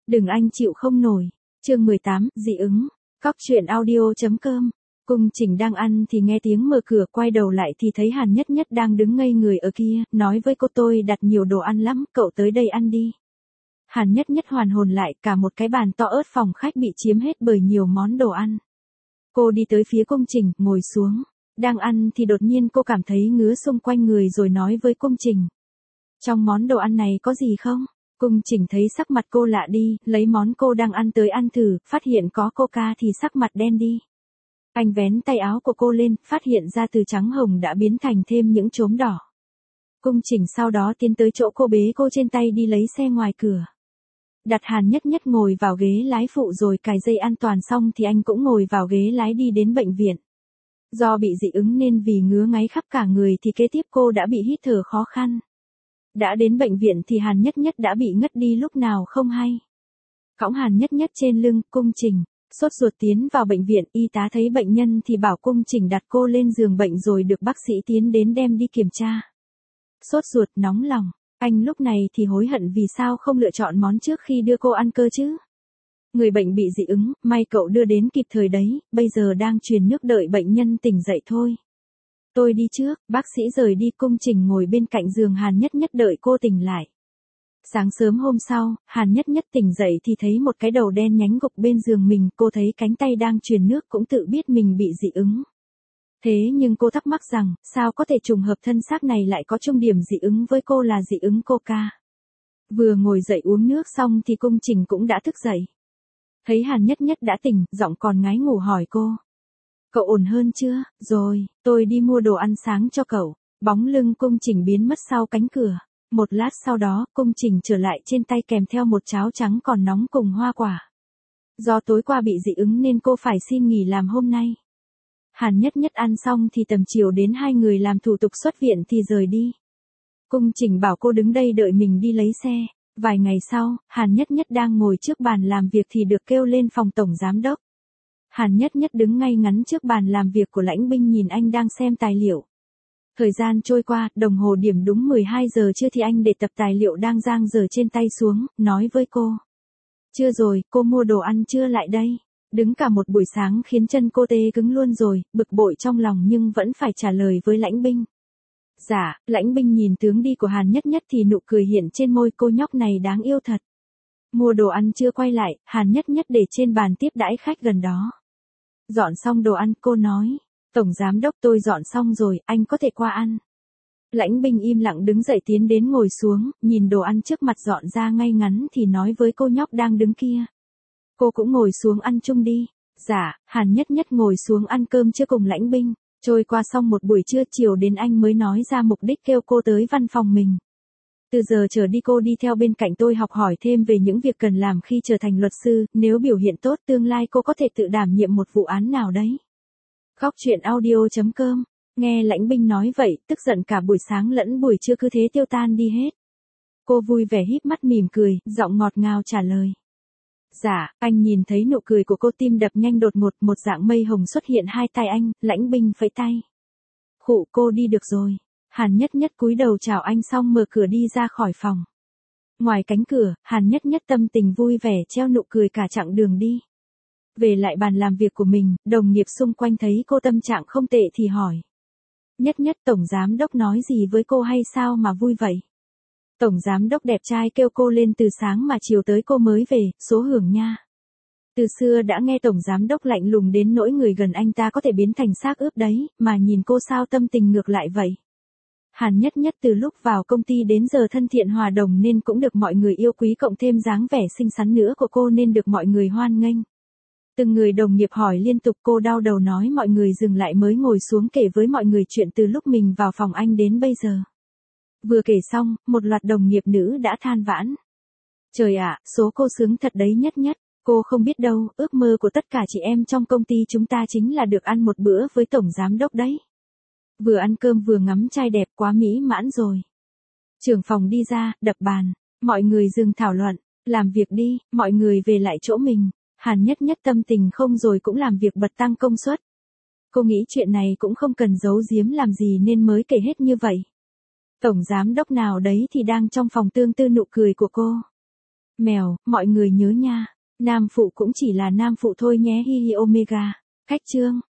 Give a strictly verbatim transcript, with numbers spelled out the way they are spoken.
Đừng anh chịu không nổi. Chương mười tám, dị ứng. Cóc truyện audio chấm com. Cung Trình đang ăn thì nghe tiếng mở cửa, quay đầu lại thì thấy Hàn Nhất Nhất đang đứng ngây người ở kia, nói với cô tôi đặt nhiều đồ ăn lắm, cậu tới đây ăn đi. Hàn Nhất Nhất hoàn hồn lại, cả một cái bàn to ớt phòng khách bị chiếm hết bởi nhiều món đồ ăn. Cô đi tới phía Cung Trình, ngồi xuống. Đang ăn thì đột nhiên cô cảm thấy ngứa xung quanh người rồi nói với Cung Trình. Trong món đồ ăn này có gì không? Cung Trình thấy sắc mặt cô lạ đi, lấy món cô đang ăn tới ăn thử, phát hiện có coca thì sắc mặt đen đi. Anh vén tay áo của cô lên, phát hiện ra từ trắng hồng đã biến thành thêm những chốm đỏ. Cung Trình sau đó tiến tới chỗ cô, bế cô trên tay đi lấy xe ngoài cửa. Đặt Hàn Nhất Nhất ngồi vào ghế lái phụ rồi cài dây an toàn xong thì anh cũng ngồi vào ghế lái đi đến bệnh viện. Do bị dị ứng nên vì ngứa ngáy khắp cả người thì kế tiếp cô đã bị hít thở khó khăn. Đã đến bệnh viện thì Hàn Nhất Nhất đã bị ngất đi lúc nào không hay. Cõng Hàn Nhất Nhất trên lưng, Cung Trình sốt ruột tiến vào bệnh viện, y tá thấy bệnh nhân thì bảo Cung Trình đặt cô lên giường bệnh rồi được bác sĩ tiến đến đem đi kiểm tra. Sốt ruột, nóng lòng, anh lúc này thì hối hận vì sao không lựa chọn món trước khi đưa cô ăn cơ chứ. Người bệnh bị dị ứng, may cậu đưa đến kịp thời đấy, bây giờ đang truyền nước đợi bệnh nhân tỉnh dậy thôi. Tôi đi trước, bác sĩ rời đi, Cung Trình ngồi bên cạnh giường Hàn Nhất Nhất đợi cô tỉnh lại. Sáng sớm hôm sau, Hàn Nhất Nhất tỉnh dậy thì thấy một cái đầu đen nhánh gục bên giường mình, cô thấy cánh tay đang truyền nước cũng tự biết mình bị dị ứng. Thế nhưng cô thắc mắc rằng, sao có thể trùng hợp thân xác này lại có chung điểm dị ứng với cô là dị ứng coca. Vừa ngồi dậy uống nước xong thì Cung Trình cũng đã thức dậy. Thấy Hàn Nhất Nhất đã tỉnh, giọng còn ngái ngủ hỏi cô. Cậu ổn hơn chưa? Rồi, tôi đi mua đồ ăn sáng cho cậu. Bóng lưng Cung Trình biến mất sau cánh cửa. Một lát sau đó, Cung Trình trở lại trên tay kèm theo một cháo trắng còn nóng cùng hoa quả. Do tối qua bị dị ứng nên cô phải xin nghỉ làm hôm nay. Hàn Nhất Nhất ăn xong thì tầm chiều đến hai người làm thủ tục xuất viện thì rời đi. Cung Trình bảo cô đứng đây đợi mình đi lấy xe. Vài ngày sau, Hàn Nhất Nhất đang ngồi trước bàn làm việc thì được kêu lên phòng tổng giám đốc. Hàn Nhất Nhất đứng ngay ngắn trước bàn làm việc của Lãnh Binh nhìn anh đang xem tài liệu. Thời gian trôi qua, đồng hồ điểm đúng mười hai giờ trưa thì anh để tập tài liệu đang dang dở trên tay xuống, nói với cô. Chưa rồi, cô mua đồ ăn chưa lại đây? Đứng cả một buổi sáng khiến chân cô tê cứng luôn rồi, bực bội trong lòng nhưng vẫn phải trả lời với Lãnh Binh. Dạ, Lãnh Binh nhìn tướng đi của Hàn Nhất Nhất thì nụ cười hiện trên môi, cô nhóc này đáng yêu thật. Mua đồ ăn chưa quay lại, Hàn Nhất Nhất để trên bàn tiếp đãi khách gần đó. Dọn xong đồ ăn, cô nói. Tổng giám đốc tôi dọn xong rồi, anh có thể qua ăn. Lãnh Binh im lặng đứng dậy tiến đến ngồi xuống, nhìn đồ ăn trước mặt dọn ra ngay ngắn thì nói với cô nhóc đang đứng kia. Cô cũng ngồi xuống ăn chung đi. Dạ, Hàn Nhất Nhất ngồi xuống ăn cơm trưa cùng Lãnh Binh. Trôi qua xong một buổi trưa, chiều đến anh mới nói ra mục đích kêu cô tới văn phòng mình. Từ giờ trở đi cô đi theo bên cạnh tôi học hỏi thêm về những việc cần làm khi trở thành luật sư, nếu biểu hiện tốt tương lai cô có thể tự đảm nhiệm một vụ án nào đấy. Cóc truyện audio chấm com. Nghe Lãnh Binh nói vậy, tức giận cả buổi sáng lẫn buổi trưa cứ thế tiêu tan đi hết. Cô vui vẻ híp mắt mỉm cười, giọng ngọt ngào trả lời. Dạ, anh nhìn thấy nụ cười của cô, tim đập nhanh đột ngột, một dạng mây hồng xuất hiện hai tay anh, Lãnh Binh phẩy tay. Khụ, cô đi được rồi. Hàn Nhất Nhất cúi đầu chào anh xong mở cửa đi ra khỏi phòng. Ngoài cánh cửa, Hàn Nhất Nhất tâm tình vui vẻ treo nụ cười cả chặng đường đi. Về lại bàn làm việc của mình, đồng nghiệp xung quanh thấy cô tâm trạng không tệ thì hỏi. Nhất Nhất, tổng giám đốc nói gì với cô hay sao mà vui vậy? Tổng giám đốc đẹp trai kêu cô lên từ sáng mà chiều tới cô mới về, số hưởng nha. Từ xưa đã nghe tổng giám đốc lạnh lùng đến nỗi người gần anh ta có thể biến thành xác ướp đấy, mà nhìn cô sao tâm tình ngược lại vậy? Hàn Nhất Nhất từ lúc vào công ty đến giờ thân thiện hòa đồng nên cũng được mọi người yêu quý, cộng thêm dáng vẻ xinh xắn nữa của cô nên được mọi người hoan nghênh. Từng người đồng nghiệp hỏi liên tục, cô đau đầu nói mọi người dừng lại mới ngồi xuống kể với mọi người chuyện từ lúc mình vào phòng anh đến bây giờ. Vừa kể xong, một loạt đồng nghiệp nữ đã than vãn. Trời ạ, số cô sướng thật đấy Nhất Nhất, cô không biết đâu, ước mơ của tất cả chị em trong công ty chúng ta chính là được ăn một bữa với tổng giám đốc đấy. Vừa ăn cơm vừa ngắm trai đẹp, quá mỹ mãn rồi. Trưởng phòng đi ra, đập bàn, mọi người dừng thảo luận, làm việc đi, mọi người về lại chỗ mình. Hàn Nhất Nhất tâm tình không rồi cũng làm việc bật tăng công suất. Cô nghĩ chuyện này cũng không cần giấu giếm làm gì nên mới kể hết như vậy. Tổng giám đốc nào đấy thì đang trong phòng tương tư nụ cười của cô. Mèo, mọi người nhớ nha. Nam phụ cũng chỉ là nam phụ thôi nhé hi hi omega. Cách chương.